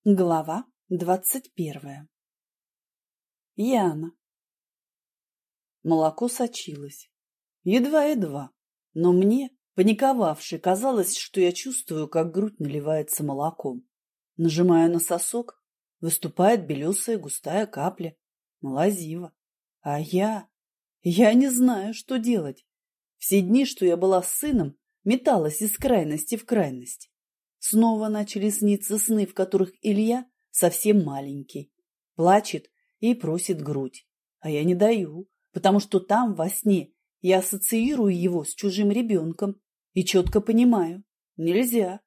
Глава 21. Яна. Молоко сочилось. Едва-едва. Но мне, паниковавшей, казалось, что я чувствую, как грудь наливается молоком. Нажимаю на сосок, выступает белесая густая капля. Млазиво. А я не знаю, что делать. Все дни, что я была с сыном, металась из крайности в крайность. Снова начали сниться сны, в которых Илья совсем маленький, плачет и просит грудь. А я не даю, потому что там, во сне, я ассоциирую его с чужим ребенком и четко понимаю – нельзя.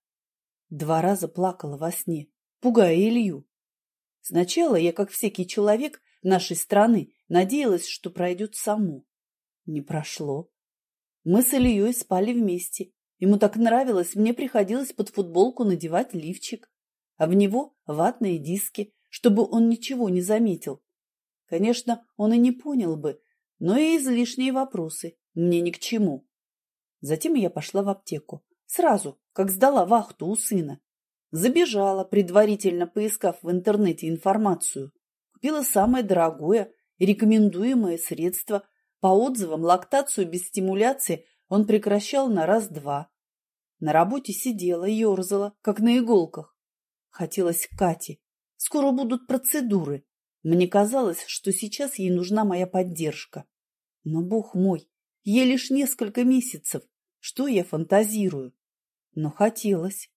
2 раза плакала во сне, пугая Илью. Сначала я, как всякий человек нашей страны, надеялась, что пройдет само. Не прошло. Мы с Ильей спали вместе. Ему так нравилось, мне приходилось под футболку надевать лифчик, а в него ватные диски, чтобы он ничего не заметил. Конечно, он и не понял бы, но и излишние вопросы мне ни к чему. Затем я пошла в аптеку, сразу, как сдала вахту у сына. Забежала, предварительно поискав в интернете информацию. Купила самое дорогое и рекомендуемое средство. По отзывам, лактацию без стимуляции он прекращал на раз-два. На работе сидела, ерзала, как на иголках. Хотелось к Кате. Скоро будут процедуры. Мне казалось, что сейчас ей нужна моя поддержка. Но, бог мой, ей лишь несколько месяцев. Что я фантазирую? Но хотелось.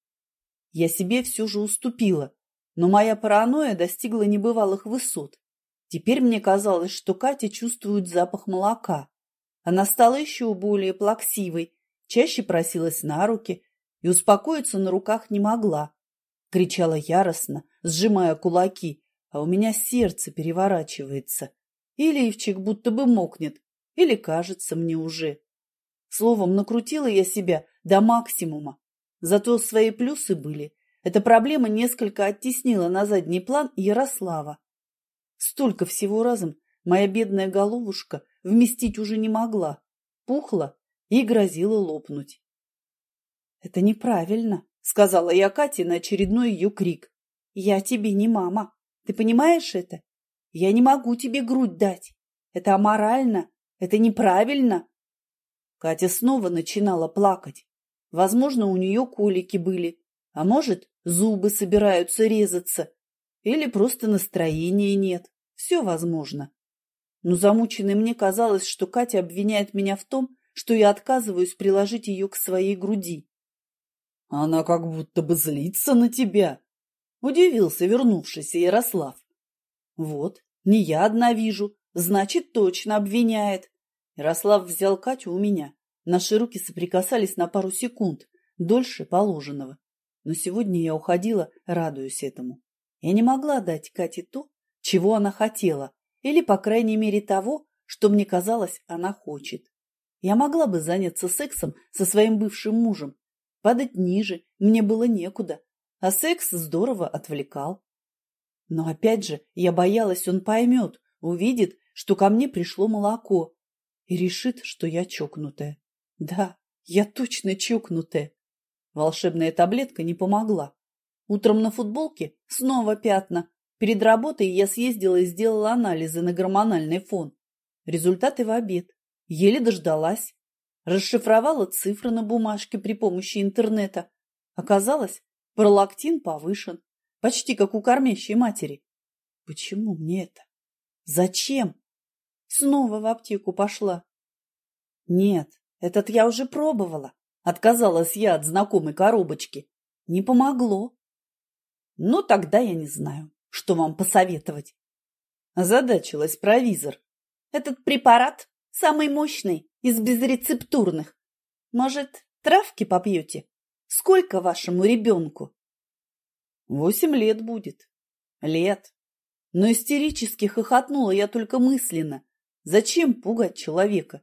Я себе все же уступила, но моя паранойя достигла небывалых высот. Теперь мне казалось, что Катя чувствует запах молока. Она стала еще более плаксивой, чаще просилась на руки и успокоиться на руках не могла. Кричала яростно, сжимая кулаки, а у меня сердце переворачивается. И лифчик будто бы мокнет, или кажется мне уже. Словом, накрутила я себя до максимума. Зато свои плюсы были. Эта проблема несколько оттеснила на задний план Ярослава. Столько всего разом моя бедная головушка вместить уже не могла, пухла и грозила лопнуть. «Это неправильно», — сказала я Кате на очередной ее крик. «Я тебе не мама. Ты понимаешь это? Я не могу тебе грудь дать. Это аморально, это неправильно». Катя снова начинала плакать. Возможно, у нее колики были, а может, зубы собираются резаться, или просто настроения нет. Все возможно. Но замученной мне казалось, что Катя обвиняет меня в том, что я отказываюсь приложить ее к своей груди. «Она как будто бы злится на тебя», — удивился вернувшийся Ярослав. «Вот, не я одна вижу, значит, точно обвиняет». Ярослав взял Катю у меня. Наши руки соприкасались на пару секунд, дольше положенного. Но сегодня я уходила, радуясь этому. Я не могла дать Кате то, чего она хотела, или, по крайней мере, того, что мне казалось, она хочет. Я могла бы заняться сексом со своим бывшим мужем. Падать ниже мне было некуда, а секс здорово отвлекал. Но опять же, я боялась, он поймет, увидит, что ко мне пришло молоко, и решит, что я чокнутая. Да, я точно чокнутая. Волшебная таблетка не помогла. Утром на футболке снова пятна. Перед работой я съездила и сделала анализы на гормональный фон. Результаты в обед. Еле дождалась. Расшифровала цифры на бумажке при помощи интернета. Оказалось, пролактин повышен. Почти как у кормящей матери. Почему мне это? Зачем? Снова в аптеку пошла. Нет, этот я уже пробовала. Отказалась я от знакомой коробочки. Не помогло. Ну, тогда я не знаю, что вам посоветовать. Озадачилась провизор. Этот препарат самый мощный из безрецептурных. Может, травки попьете? Сколько вашему ребенку? 8 лет будет. Лет. Но истерически хохотнула я только мысленно. Зачем пугать человека?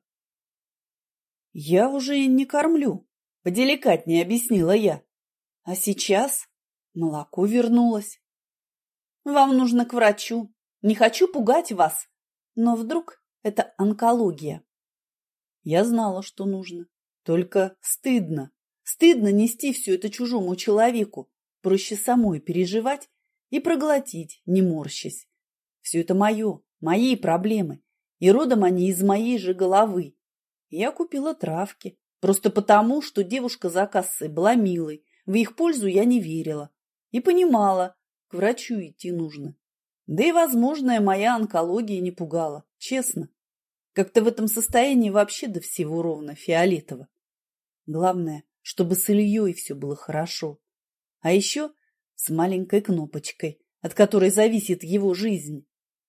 Я уже не кормлю, поделикатнее объяснила я. А сейчас молоко вернулось. Вам нужно к врачу. Не хочу пугать вас. Но вдруг это онкология. Я знала, что нужно. Только стыдно. Стыдно нести все это чужому человеку. проще самой переживать и проглотить, не морщась. Все это мое, мои проблемы, и родом они из моей же головы. Я купила травки, просто потому, что девушка за кассой была милой, в их пользу я не верила и понимала, к врачу идти нужно. Да и возможная моя онкология не пугала, честно. Как-то в этом состоянии вообще до всего ровно фиолетово. Главное, чтобы с Ильей все было хорошо. А еще с маленькой кнопочкой, от которой зависит его жизнь.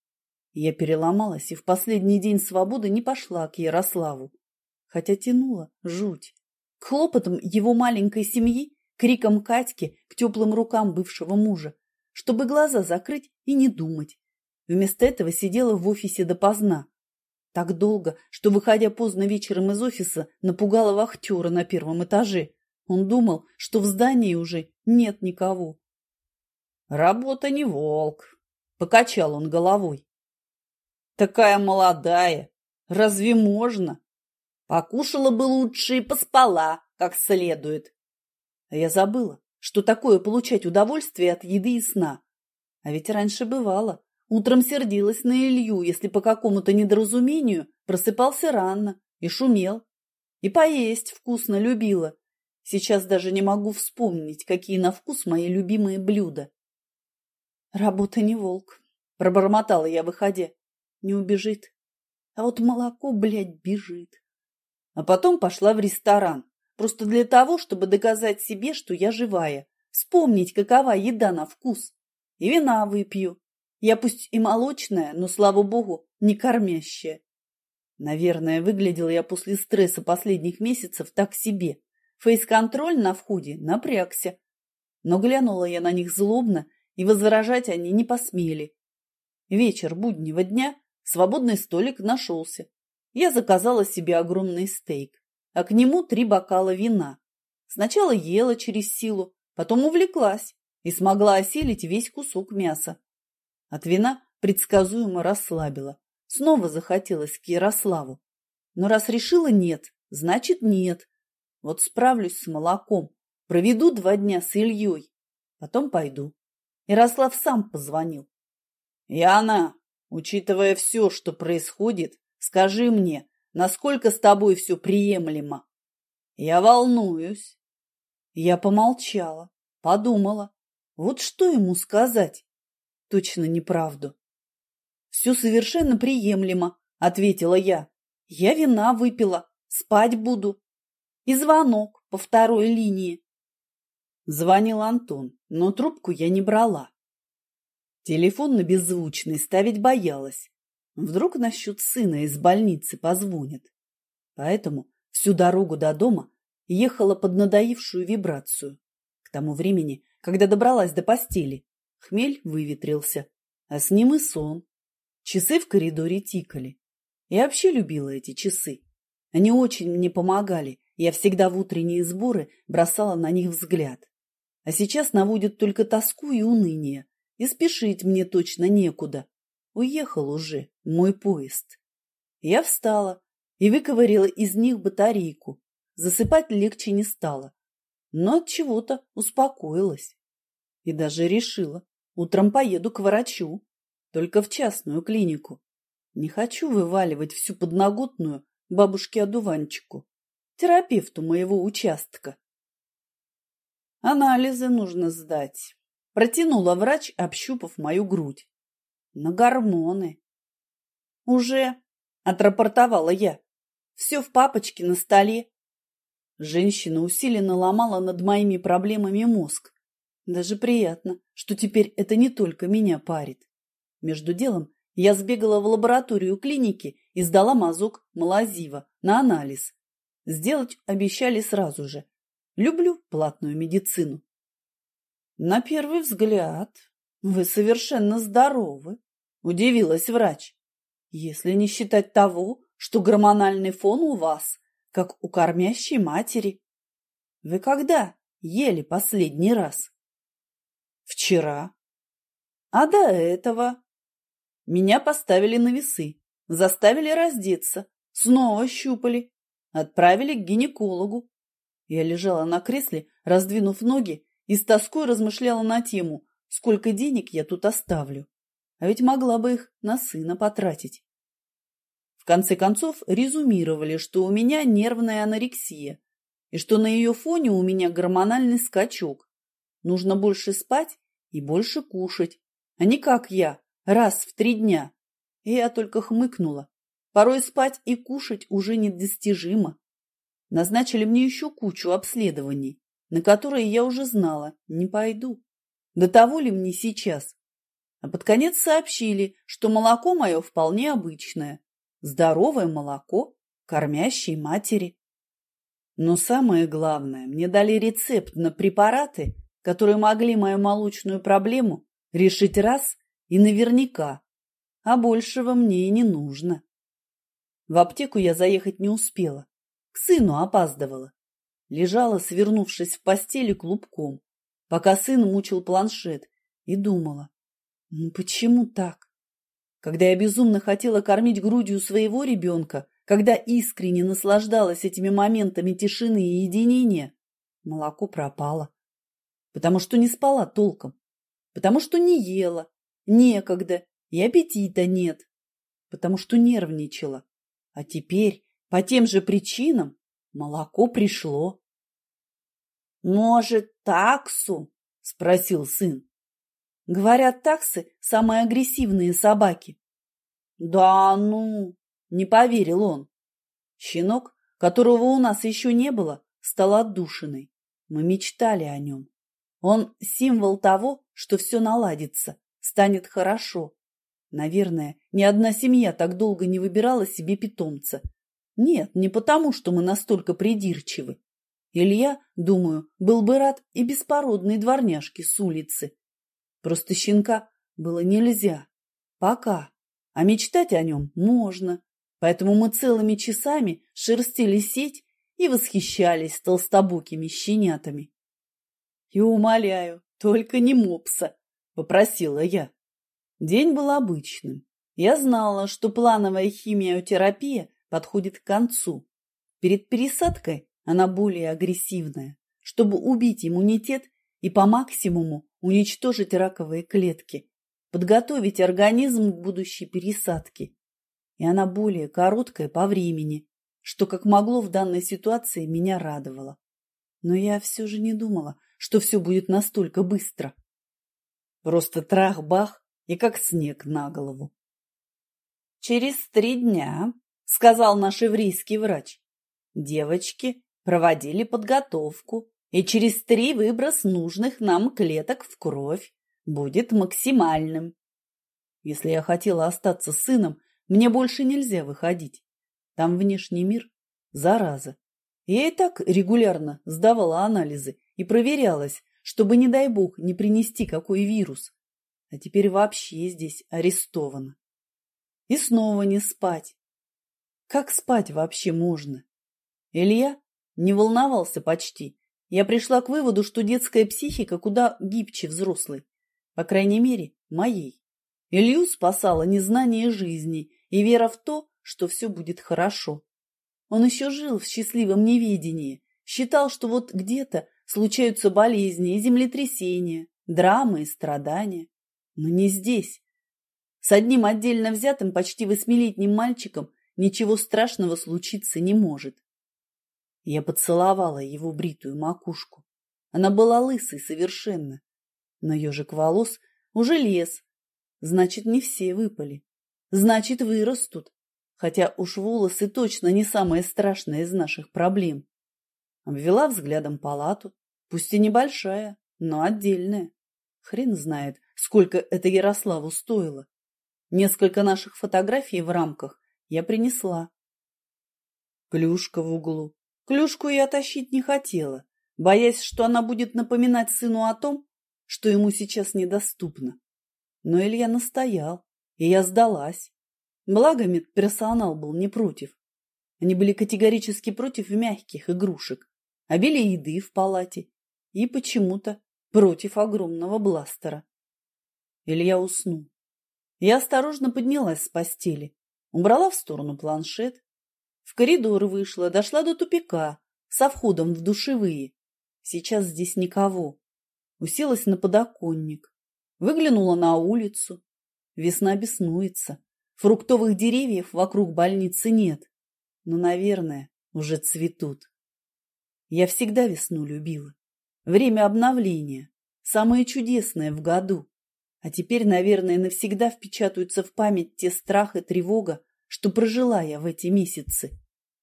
Я переломалась и в последний день свободы не пошла к Ярославу, хотя тянула жуть. К хлопотам его маленькой семьи, крикам Катьки, к теплым рукам бывшего мужа, чтобы глаза закрыть и не думать. Вместо этого сидела в офисе допоздна. Так долго, что, выходя поздно вечером из офиса, напугала вахтера на первом этаже. Он думал, что в здании уже нет никого. «Работа не волк», — покачал он головой. «Такая молодая, разве можно? Покушала бы лучше и поспала, как следует». А я забыла, что такое получать удовольствие от еды и сна. А ведь раньше бывало. Утром сердилась на Илью, если по какому-то недоразумению просыпался рано и шумел. И поесть вкусно любила. Сейчас даже не могу вспомнить, какие на вкус мои любимые блюда. «Работа не волк», — пробормотала я, выходя. «Не убежит. А вот молоко, блядь, бежит». А потом пошла в ресторан. Просто для того, чтобы доказать себе, что я живая. Вспомнить, какова еда на вкус. И вина выпью. Я пусть и молочная, но, слава богу, не кормящая. Наверное, выглядела я после стресса последних месяцев так себе. Фейс-контроль на входе напрягся. Но глянула я на них злобно, и возражать они не посмели. Вечер буднего дня, свободный столик нашелся. Я заказала себе огромный стейк, а к нему 3 бокала вина. Сначала ела через силу, потом увлеклась и смогла осилить весь кусок мяса. От вина предсказуемо расслабила. Снова захотелось к Ярославу. Но раз решила нет, значит нет. Вот справлюсь с молоком, проведу 2 дня с Ильей, потом пойду. Ярослав сам позвонил. «Яна, учитывая все, что происходит, скажи мне, насколько с тобой все приемлемо?» «Я волнуюсь». Я помолчала, подумала. Вот что ему сказать? Точно неправду. «Все совершенно приемлемо», — ответила я. «Я вина выпила, спать буду». И звонок по 2-й линии. Звонил Антон, но трубку я не брала. Телефон на беззвучный ставить боялась. Вдруг насчет сына из больницы позвонит. Поэтому всю дорогу до дома ехала под надоевшую вибрацию. К тому времени, когда добралась до постели, хмель выветрился, а с ним и сон. Часы в коридоре тикали. Я вообще любила эти часы. Они очень мне помогали. Я всегда в утренние сборы бросала на них взгляд. А сейчас наводят только тоску и уныние. И спешить мне точно некуда. Уехал уже мой поезд. Я встала и выковыряла из них батарейку. Засыпать легче не стало. Но от чего-то успокоилась. И даже решила, утром поеду к врачу. Только в частную клинику. Не хочу вываливать всю подноготную бабушке-одуванчику, терапевту моего участка. Анализы нужно сдать. Протянула врач, общупав мою грудь. На гормоны. Уже, отрапортовала я. Все в папочке на столе. Женщина усиленно ломала над моими проблемами мозг. Даже приятно, что теперь это не только меня парит. Между делом я сбегала в лабораторию клиники и сдала мазок малазива на анализ. Сделать обещали сразу же. Люблю платную медицину. На первый взгляд вы совершенно здоровы, удивилась врач. Если не считать того, что гормональный фон у вас, как у кормящей матери. Вы когда ели последний раз? Вчера. А до этого? Меня поставили на весы, заставили раздеться, снова щупали, отправили к гинекологу. Я лежала на кресле, раздвинув ноги, и с тоской размышляла на тему, сколько денег я тут оставлю. А ведь могла бы их на сына потратить. В конце концов резюмировали, что у меня нервная анорексия и что на ее фоне у меня гормональный скачок. Нужно больше спать и больше кушать, а не как я, раз в 3 дня. И я только хмыкнула. Порой спать и кушать уже недостижимо. Назначили мне еще кучу обследований, на которые я уже знала, не пойду. До того ли мне сейчас? А под конец сообщили, что молоко мое вполне обычное. Здоровое молоко кормящей матери. Но самое главное, мне дали рецепт на препараты, которые могли мою молочную проблему решить раз и наверняка, а большего мне и не нужно. В аптеку я заехать не успела, к сыну опаздывала. Лежала, свернувшись в постели клубком, пока сын мучил планшет, и думала, ну почему так? Когда я безумно хотела кормить грудью своего ребенка, когда искренне наслаждалась этими моментами тишины и единения, молоко пропало. Потому что не спала толком, потому что не ела, некогда, и аппетита нет, потому что нервничала. А теперь, по тем же причинам, молоко пришло. «Может, таксу?» – спросил сын. Говорят, таксы – самые агрессивные собаки. Да ну, не поверил он. Щенок, которого у нас еще не было, стал отдушиной. Мы мечтали о нем. Он символ того, что все наладится, станет хорошо. Наверное, ни одна семья так долго не выбирала себе питомца. Нет, не потому, что мы настолько придирчивы. Илья, думаю, был бы рад и беспородной дворняжке с улицы. Просто щенка было нельзя. Пока. А мечтать о нем можно. Поэтому мы целыми часами шерстили сеть и восхищались толстобокими щенятами. И умоляю, только не мопса, попросила я. День был обычным. Я знала, что плановая химиотерапия подходит к концу. Перед пересадкой она более агрессивная, чтобы убить иммунитет и по максимуму уничтожить раковые клетки, подготовить организм к будущей пересадке. И она более короткая по времени, что как могло в данной ситуации меня радовало. Но я все же не думала, что все будет настолько быстро. Просто трах-бах и как снег на голову. «Через 3 дня, — сказал наш еврейский врач, — девочки проводили подготовку, и через 3 выброс нужных нам клеток в кровь будет максимальным. Если я хотела остаться с сыном, мне больше нельзя выходить. Там внешний мир – зараза. Я и так регулярно сдавала анализы и проверялась, чтобы, не дай бог, не принести какой вирус. А теперь вообще здесь арестована. И снова не спать. Как спать вообще можно? Илья не волновался почти. Я пришла к выводу, что детская психика куда гибче взрослой. По крайней мере, моей. Илью спасало незнание жизни и вера в то, что все будет хорошо. Он еще жил в счастливом неведении, считал, что вот где-то случаются болезни и землетрясения, драмы и страдания. Но не здесь. С одним отдельно взятым почти 8-летним мальчиком ничего страшного случиться не может. Я поцеловала его бритую макушку. Она была лысой совершенно. Но ежик волос уже лез. Значит, не все выпали. Значит, вырастут. Хотя уж волосы точно не самое страшное из наших проблем. Обвела взглядом палату. Пусть и небольшая, но отдельная. Хрен знает, сколько это Ярославу стоило. Несколько наших фотографий в рамках я принесла. Клюшка в углу. Клюшку я тащить не хотела, боясь, что она будет напоминать сыну о том, что ему сейчас недоступно. Но Илья настоял, и я сдалась. Благо медперсонал был не против. Они были категорически против мягких игрушек, обилия еды в палате и почему-то против огромного бластера. Илья уснул. Я осторожно поднялась с постели, убрала в сторону планшет. В коридор вышла, дошла до тупика, со входом в душевые. Сейчас здесь никого. Уселась на подоконник, выглянула на улицу. Весна беснуется. Фруктовых деревьев вокруг больницы нет, но, наверное, уже цветут. Я всегда весну любила. Время обновления, самое чудесное в году. А теперь, наверное, навсегда впечатаются в память те страх и тревога, что прожила я в эти месяцы.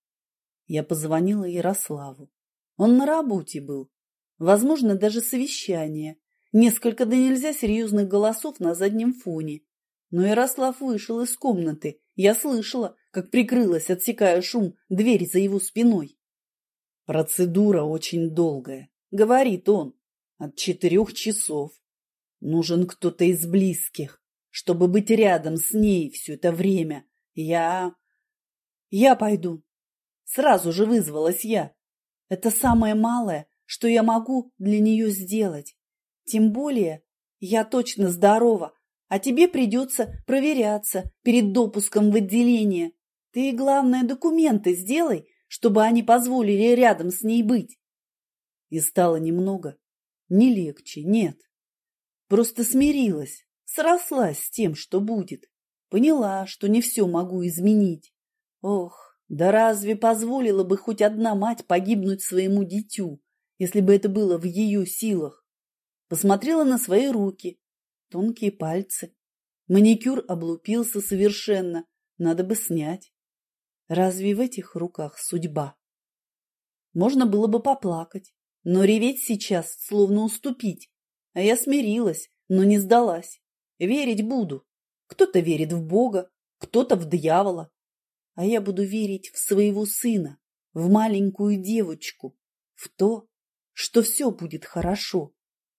Я позвонила Ярославу. Он на работе был. Возможно, даже совещание. Несколько да нельзя серьезных голосов на заднем фоне. Но Ярослав вышел из комнаты. Я слышала, как прикрылась, отсекая шум, дверь за его спиной. Процедура очень долгая, говорит он, от 4 часов. Нужен кто-то из близких, чтобы быть рядом с ней все это время. Я пойду. Сразу же вызвалась я. Это самое малое, что я могу для нее сделать. Тем более я точно здорова, а тебе придется проверяться перед допуском в отделение. Ты, главное, документы сделай, чтобы они позволили рядом с ней быть. И стало немного, не легче, нет. Просто смирилась, срослась с тем, что будет. Поняла, что не все могу изменить. Ох, да разве позволила бы хоть одна мать погибнуть своему дитю, если бы это было в ее силах? Посмотрела на свои руки, тонкие пальцы. Маникюр облупился совершенно, надо бы снять. Разве в этих руках судьба? Можно было бы поплакать, но реветь сейчас, словно уступить. А я смирилась, но не сдалась. Верить буду. Кто-то верит в Бога, кто-то в дьявола. А я буду верить в своего сына, в маленькую девочку, в то, что все будет хорошо.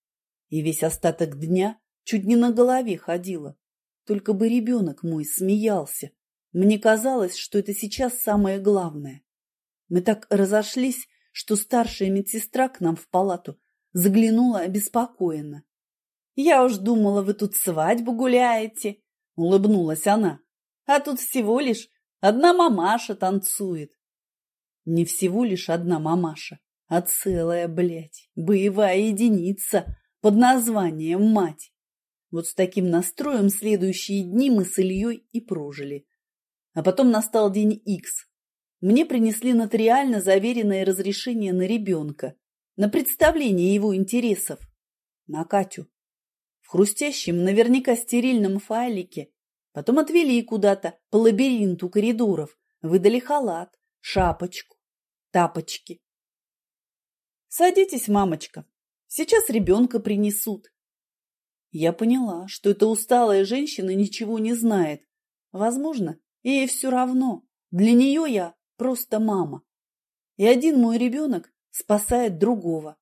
И весь остаток дня чуть не на голове ходила. Только бы ребенок мой смеялся. Мне казалось, что это сейчас самое главное. Мы так разошлись, что старшая медсестра к нам в палату заглянула обеспокоенно. «Я уж думала, вы тут свадьбу гуляете», — улыбнулась она. «А тут всего лишь одна мамаша танцует». Не всего лишь одна мамаша, а целая, блядь, боевая единица под названием мать. Вот с таким настроем следующие дни мы с Ильей и прожили. А потом настал день Икс. Мне принесли нотариально заверенное разрешение на ребенка, на представление его интересов, на Катю. В хрустящем, наверняка стерильном файлике. Потом отвели куда-то по лабиринту коридоров, выдали халат, шапочку, тапочки. «Садитесь, мамочка, сейчас ребенка принесут». Я поняла, что эта усталая женщина ничего не знает. Возможно, ей все равно. Для нее я просто мама. И один мой ребенок спасает другого.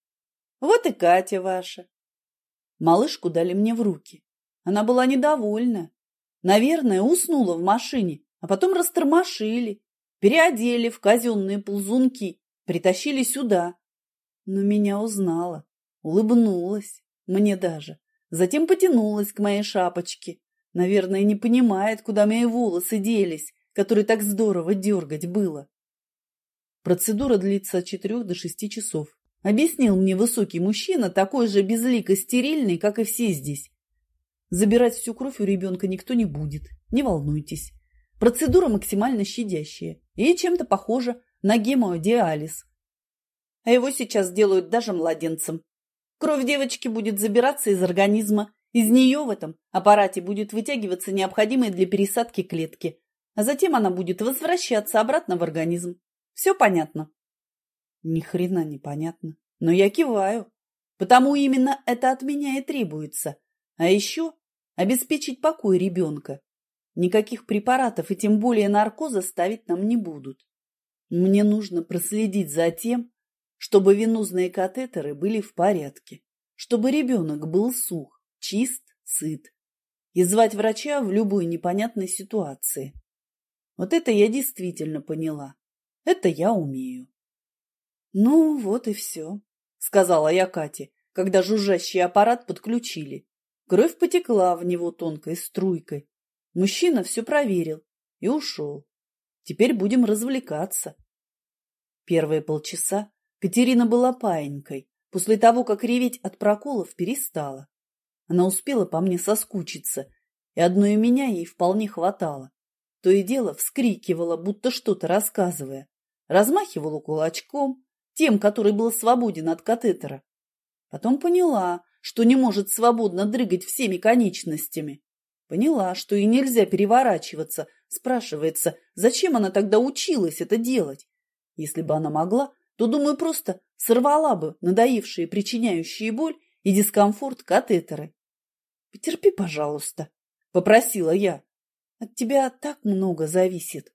Вот и Катя ваша. Малышку дали мне в руки. Она была недовольна. Наверное, уснула в машине, а потом растормошили, переодели в казенные ползунки, притащили сюда. Но меня узнала, улыбнулась, мне даже. Затем потянулась к моей шапочке. Наверное, не понимает, куда мои волосы делись, которые так здорово дергать было. Процедура длится от 4 до 6 часов. Объяснил мне высокий мужчина, такой же безлико стерильный, как и все здесь. Забирать всю кровь у ребенка никто не будет, не волнуйтесь. Процедура максимально щадящая и чем-то похожа на гемодиализ. А его сейчас делают даже младенцам. Кровь девочки будет забираться из организма. Из нее в этом аппарате будет вытягиваться необходимые для пересадки клетки. А затем она будет возвращаться обратно в организм. Все понятно? Ни хрена не понятно. Но я киваю. Потому именно это от меня и требуется. А еще обеспечить покой ребенка. Никаких препаратов и тем более наркоза ставить нам не будут. Мне нужно проследить за тем, чтобы венозные катетеры были в порядке, чтобы ребенок был сух, чист, сыт, и звать врача в любой непонятной ситуации. Вот это я действительно поняла. Это я умею. Ну, вот и все, сказала я Кате, когда жужжащий аппарат подключили. Кровь потекла в него тонкой струйкой. Мужчина все проверил и ушел. Теперь будем развлекаться. Первые полчаса Катерина была паинькой, После того, как реветь от проколов, перестала. Она успела по мне соскучиться, и одной меня ей вполне хватало. То и дело вскрикивала, будто что-то рассказывая. Размахивала кулачком, тем, который был свободен от катетера. Потом поняла, что не может свободно дрыгать всеми конечностями. Поняла, что и нельзя переворачиваться. Спрашивается, зачем она тогда училась это делать? Если бы она могла, то, думаю, просто сорвала бы надоевшие, причиняющие боль и дискомфорт катетеры. «Потерпи, пожалуйста», — попросила я. «От тебя так много зависит».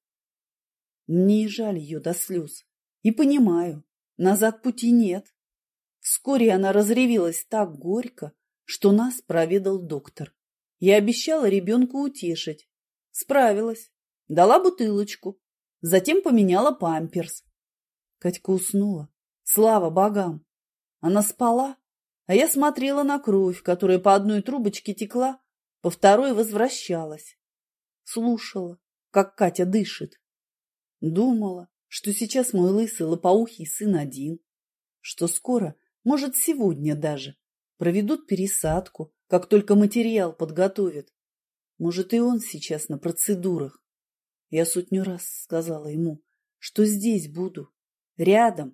Мне и жаль ее до слез. И понимаю, назад пути нет. Вскоре она разревелась так горько, что нас проведал доктор. Я обещала ребенку утешить. Справилась. Дала бутылочку. Затем поменяла памперс. Катька уснула. Слава богам! Она спала, а я смотрела на кровь, которая по одной трубочке текла, по второй возвращалась. Слушала, как Катя дышит. Думала, что сейчас мой лысый лопоухий сын один, что скоро, может, сегодня даже, проведут пересадку, как только материал подготовят. Может, и он сейчас на процедурах. Я сотню раз сказала ему, что здесь буду, рядом.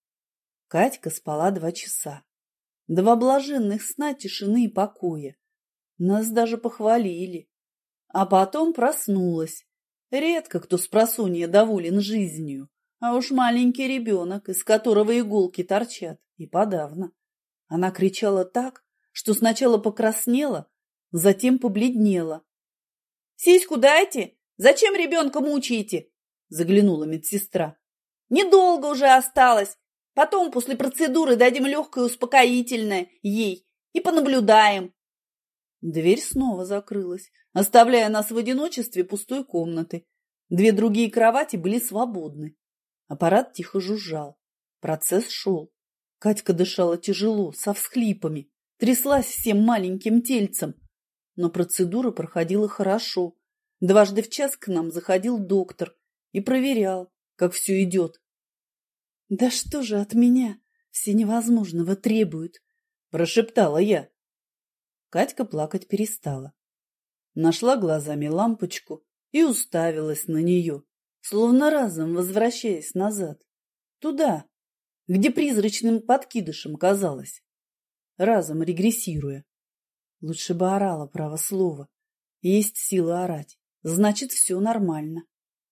Катька спала 2 часа. 2 блаженных сна тишины и покоя. Нас даже похвалили. А потом проснулась. Редко кто спросонья доволен жизнью, а уж маленький ребенок, из которого иголки торчат, и подавно. Она кричала так, что сначала покраснела, затем побледнела. «Сиську дайте! Зачем ребенка мучаете?» – заглянула медсестра. «Недолго уже осталось. Потом после процедуры дадим легкое успокоительное ей и понаблюдаем». Дверь снова закрылась, оставляя нас в одиночестве пустой комнаты. 2 другие кровати были свободны. Аппарат тихо жужжал. Процесс шел. Катька дышала тяжело, со всхлипами, тряслась всем маленьким тельцем. Но процедура проходила хорошо. 2 раза в час к нам заходил доктор и проверял, как все идет. «Да что же от меня все невозможного требуют?» – прошептала я. Катька плакать перестала. Нашла глазами лампочку и уставилась на нее, словно разом возвращаясь назад. Туда, где призрачным подкидышем казалось. Разом регрессируя. Лучше бы орала, право слово. Есть сила орать. Значит, все нормально.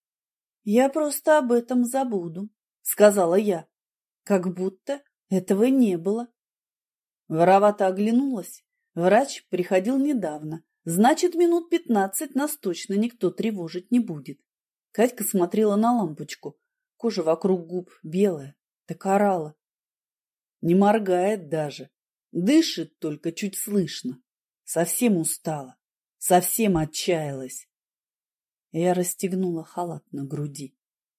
«Я просто об этом забуду», — сказала я. Как будто этого не было. Воровато оглянулась. Врач приходил недавно. Значит, минут 15 нас точно никто тревожить не будет. Катька смотрела на лампочку. Кожа вокруг губ белая. Так орала. Не моргает даже. Дышит только чуть слышно. Совсем устала. Совсем отчаялась. Я расстегнула халат на груди.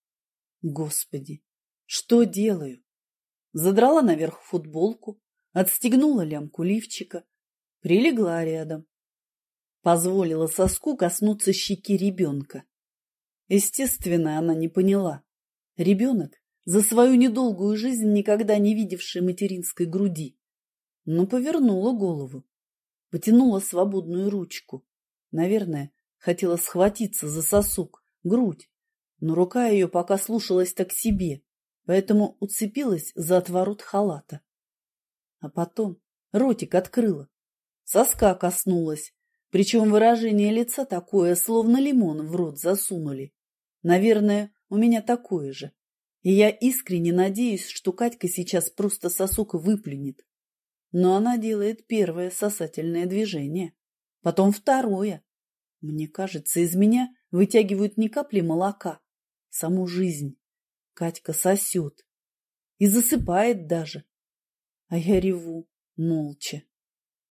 Господи, что делаю? Задрала наверх футболку, отстегнула лямку лифчика, прилегла рядом. Позволила соску коснуться щеки ребенка. Естественно, она не поняла. Ребенок, за свою недолгую жизнь никогда не видевший материнской груди, но повернула голову, потянула свободную ручку. Наверное, хотела схватиться за сосок, грудь, но рука ее пока слушалась так себе, поэтому уцепилась за отворот халата. А потом ротик открыла, соска коснулась, причем выражение лица такое, словно лимон в рот засунули. Наверное, у меня такое же. И я искренне надеюсь, что Катька сейчас просто сосок выплюнет. Но она делает первое сосательное движение, потом второе. Мне кажется, из меня вытягивают не капли молока, саму жизнь. Катька сосет и засыпает даже. А я реву молча.